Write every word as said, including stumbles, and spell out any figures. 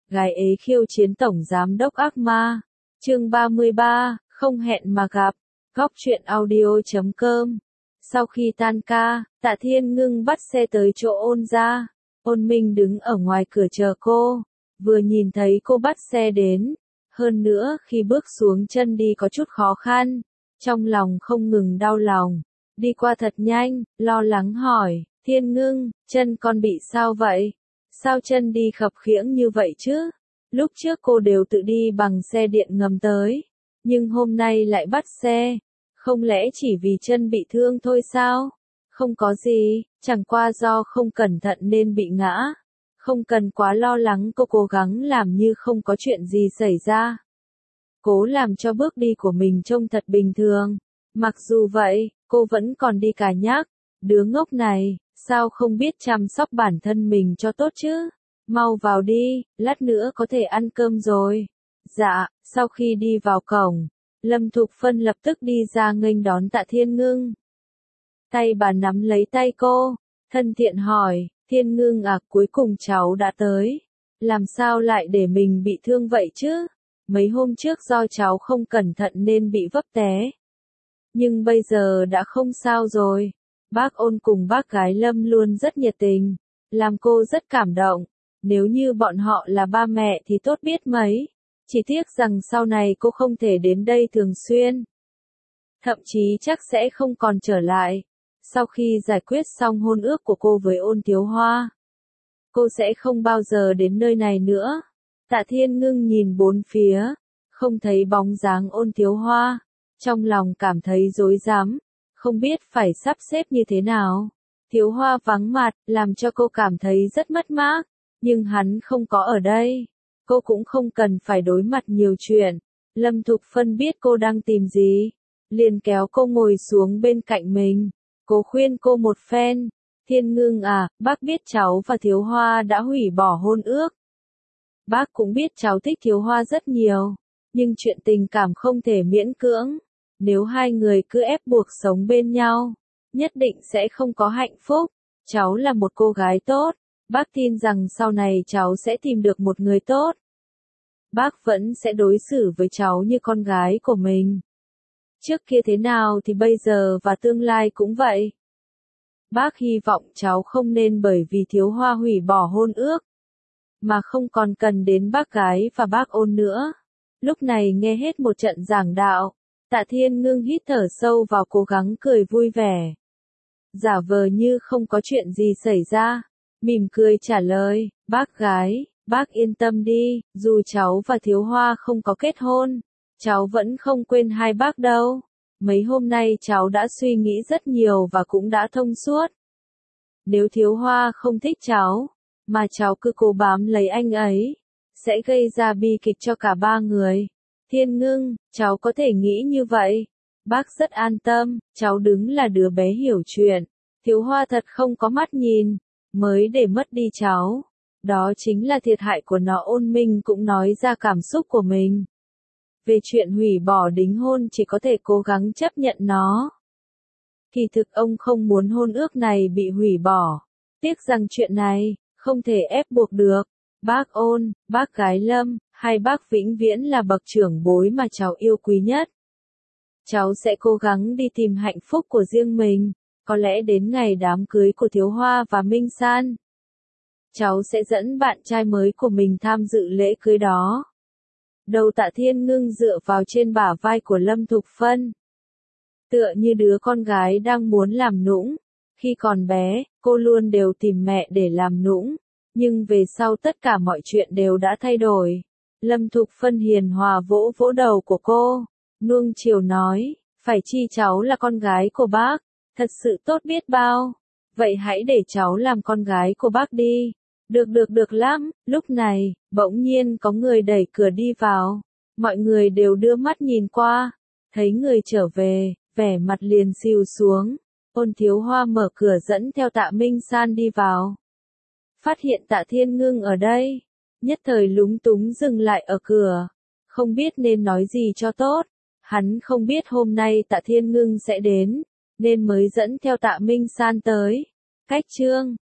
gái ế khiêu chiến tổng giám đốc ác ma. Chương ba mươi ba, không hẹn mà gặp. Góc truyện audio chấm com. Sau khi tan ca, Tạ Thiên Ngưng bắt xe tới chỗ Ôn gia. Ôn Minh đứng ở ngoài cửa chờ cô, vừa nhìn thấy cô bắt xe đến, hơn nữa khi bước xuống chân đi có chút khó khăn, trong lòng không ngừng đau lòng. Đi qua thật nhanh, lo lắng hỏi, Thiên Ngưng, chân con bị sao vậy? Sao chân đi khập khiễng như vậy chứ? Lúc trước cô đều tự đi bằng xe điện ngầm tới, nhưng hôm nay lại bắt xe. Không lẽ chỉ vì chân bị thương thôi sao? Không có gì, chẳng qua do không cẩn thận nên bị ngã. Không cần quá lo lắng, cô cố gắng làm như không có chuyện gì xảy ra. Cố làm cho bước đi của mình trông thật bình thường. Mặc dù vậy, cô vẫn còn đi cà nhắc. Đứa ngốc này, sao không biết chăm sóc bản thân mình cho tốt chứ? Mau vào đi, lát nữa có thể ăn cơm rồi. Dạ, sau khi đi vào cổng, Lâm Thục Phân lập tức đi ra nghênh đón Tạ Thiên Ngưng. Tay bà nắm lấy tay cô, thân thiện hỏi, Thiên Ngưng à, cuối cùng cháu đã tới. Làm sao lại để mình bị thương vậy chứ? Mấy hôm trước do cháu không cẩn thận nên bị vấp té. Nhưng bây giờ đã không sao rồi. Bác Ôn cùng bác gái Lâm luôn rất nhiệt tình, làm cô rất cảm động. Nếu như bọn họ là ba mẹ thì tốt biết mấy. Chỉ tiếc rằng sau này cô không thể đến đây thường xuyên. Thậm chí chắc sẽ không còn trở lại. Sau khi giải quyết xong hôn ước của cô với Ôn Thiếu Hoa, cô sẽ không bao giờ đến nơi này nữa. Tạ Thiên Ngưng nhìn bốn phía, không thấy bóng dáng Ôn Thiếu Hoa. Trong lòng cảm thấy rối rắm, không biết phải sắp xếp như thế nào. Thiếu Hoa vắng mặt, làm cho cô cảm thấy rất mất mát. Nhưng hắn không có ở đây. Cô cũng không cần phải đối mặt nhiều chuyện. Lâm Thục Phân biết cô đang tìm gì, liền kéo cô ngồi xuống bên cạnh mình. Cô khuyên cô một phen. Thiên Ngưng à, bác biết cháu và Thiếu Hoa đã hủy bỏ hôn ước. Bác cũng biết cháu thích Thiếu Hoa rất nhiều. Nhưng chuyện tình cảm không thể miễn cưỡng. Nếu hai người cứ ép buộc sống bên nhau, nhất định sẽ không có hạnh phúc. Cháu là một cô gái tốt. Bác tin rằng sau này cháu sẽ tìm được một người tốt. Bác vẫn sẽ đối xử với cháu như con gái của mình. Trước kia thế nào thì bây giờ và tương lai cũng vậy. Bác hy vọng cháu không nên bởi vì Thiếu Hoa hủy bỏ hôn ước, mà không còn cần đến bác gái và bác Ôn nữa. Lúc này nghe hết một trận giảng đạo, Tạ Thiên Ngưng hít thở sâu vào, cố gắng cười vui vẻ. Giả vờ như không có chuyện gì xảy ra. Mỉm cười trả lời, bác gái, bác yên tâm đi, dù cháu và Thiếu Hoa không có kết hôn, cháu vẫn không quên hai bác đâu. Mấy hôm nay cháu đã suy nghĩ rất nhiều và cũng đã thông suốt. Nếu Thiếu Hoa không thích cháu, mà cháu cứ cố bám lấy anh ấy, sẽ gây ra bi kịch cho cả ba người. Thiên Ngưng, cháu có thể nghĩ như vậy. Bác rất an tâm, cháu đứng là đứa bé hiểu chuyện. Thiếu Hoa thật không có mắt nhìn, mới để mất đi cháu. Đó chính là thiệt hại của nó. Ôn Minh cũng nói ra cảm xúc của mình. Về chuyện hủy bỏ đính hôn chỉ có thể cố gắng chấp nhận nó. Kỳ thực ông không muốn hôn ước này bị hủy bỏ. Tiếc rằng chuyện này, không thể ép buộc được. Bác Ôn, bác gái Lâm, hai bác vĩnh viễn là bậc trưởng bối mà cháu yêu quý nhất. Cháu sẽ cố gắng đi tìm hạnh phúc của riêng mình. Có lẽ đến ngày đám cưới của Thiếu Hoa và Minh San, cháu sẽ dẫn bạn trai mới của mình tham dự lễ cưới đó. Đầu Tạ Thiên Ngưng dựa vào trên bả vai của Lâm Thục Phân, tựa như đứa con gái đang muốn làm nũng. Khi còn bé, cô luôn đều tìm mẹ để làm nũng, nhưng về sau tất cả mọi chuyện đều đã thay đổi. Lâm Thục Phân hiền hòa vỗ vỗ đầu của cô, nuông chiều nói, phải chi cháu là con gái của bác, thật sự tốt biết bao. Vậy hãy để cháu làm con gái của bác đi. Được được được lắm. Lúc này, bỗng nhiên có người đẩy cửa đi vào. Mọi người đều đưa mắt nhìn qua. Thấy người trở về, vẻ mặt liền xìu xuống. Ôn Thiếu Hoa mở cửa dẫn theo Tạ Minh San đi vào. Phát hiện Tạ Thiên Ngưng ở đây, nhất thời lúng túng dừng lại ở cửa. Không biết nên nói gì cho tốt. Hắn không biết hôm nay Tạ Thiên Ngưng sẽ đến, nên mới dẫn theo Tạ Minh San tới. Cách chương